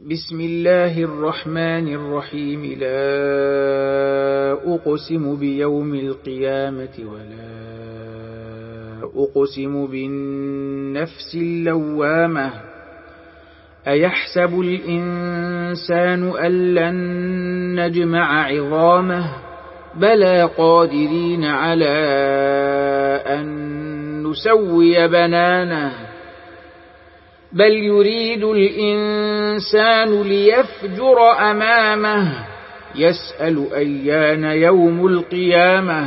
بسم الله الرحمن الرحيم. لا أقسم بيوم القيامة ولا أقسم بالنفس اللوامة. أيحسب الإنسان أن لن نجمع عظامه بلى قادرين على أن نسوي بنانه بل يريد الإنسان ليفجر أمامه يسأل أيان يوم القيامة.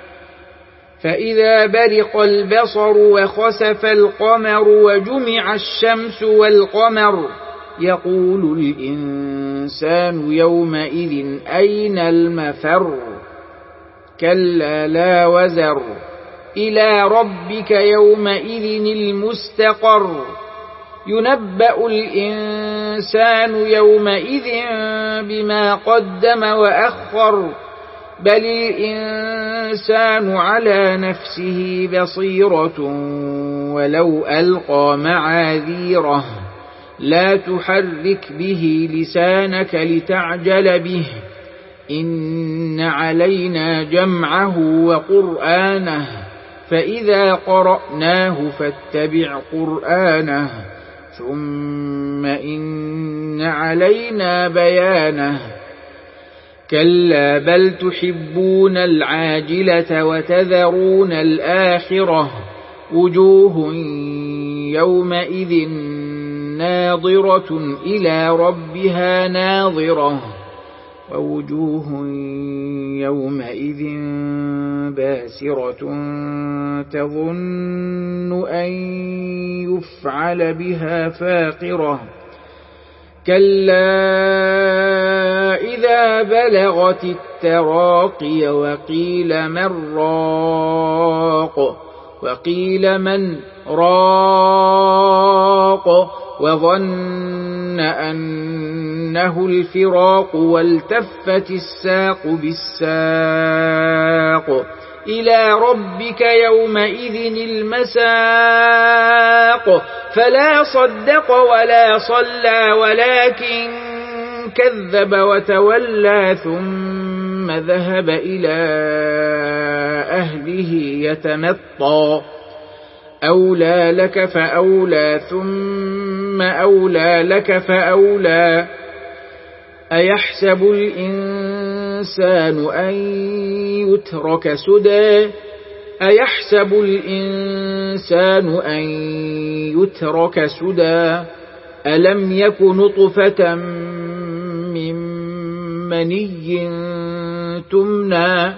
فإذا برق البصر وخسف القمر وجمع الشمس والقمر يقول الإنسان يومئذ أين المفر. كلا لا وزر إلى ربك يومئذ المستقر. ينبأ الإنسان يومئذ بما قدم وأخر بل الإنسان على نفسه بصيرة ولو ألقى معاذيره. لا تحرك به لسانك لتعجل به إن علينا جمعه وقرآنه فإذا قرأناه فاتبع قرآنه ثم إن علينا بيانه. كلا بل تحبون العاجلة وتذرون الآخرة وجوه يومئذ ناظرة إلى ربها ناظرة ووجوه يومئذ باسرة تظن أن يفعل بها فاقرة. كلا إذا بلغت التراقي وقيل من راق وقيل من راق وظن أنه الفراق والتفت الساق بالساق إلى ربك يومئذ المساق. فلا صدق ولا صلى ولكن كذب وتولى ثم ذهب إلى أهله يتمطى. أولى لك فأولى ثم أولى لك فأولى. أيحسب الإنسان أن يترك سدى أيحسب الإنسان أن يترك سدى ألم يك نطفة من مني تمنى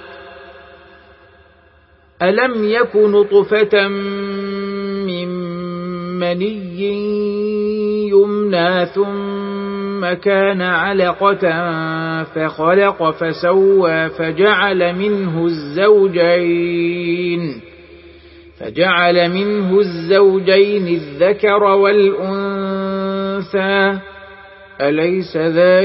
ألم يك نطفة من مني يمنى ثم كان علقة فخلق فسوى فجعل منه الزوجين الذكر والأنثى. أليس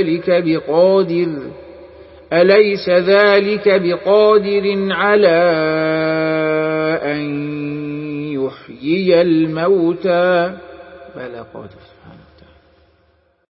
ذلك بقادر على أن يحيي الموتى بلى قادر.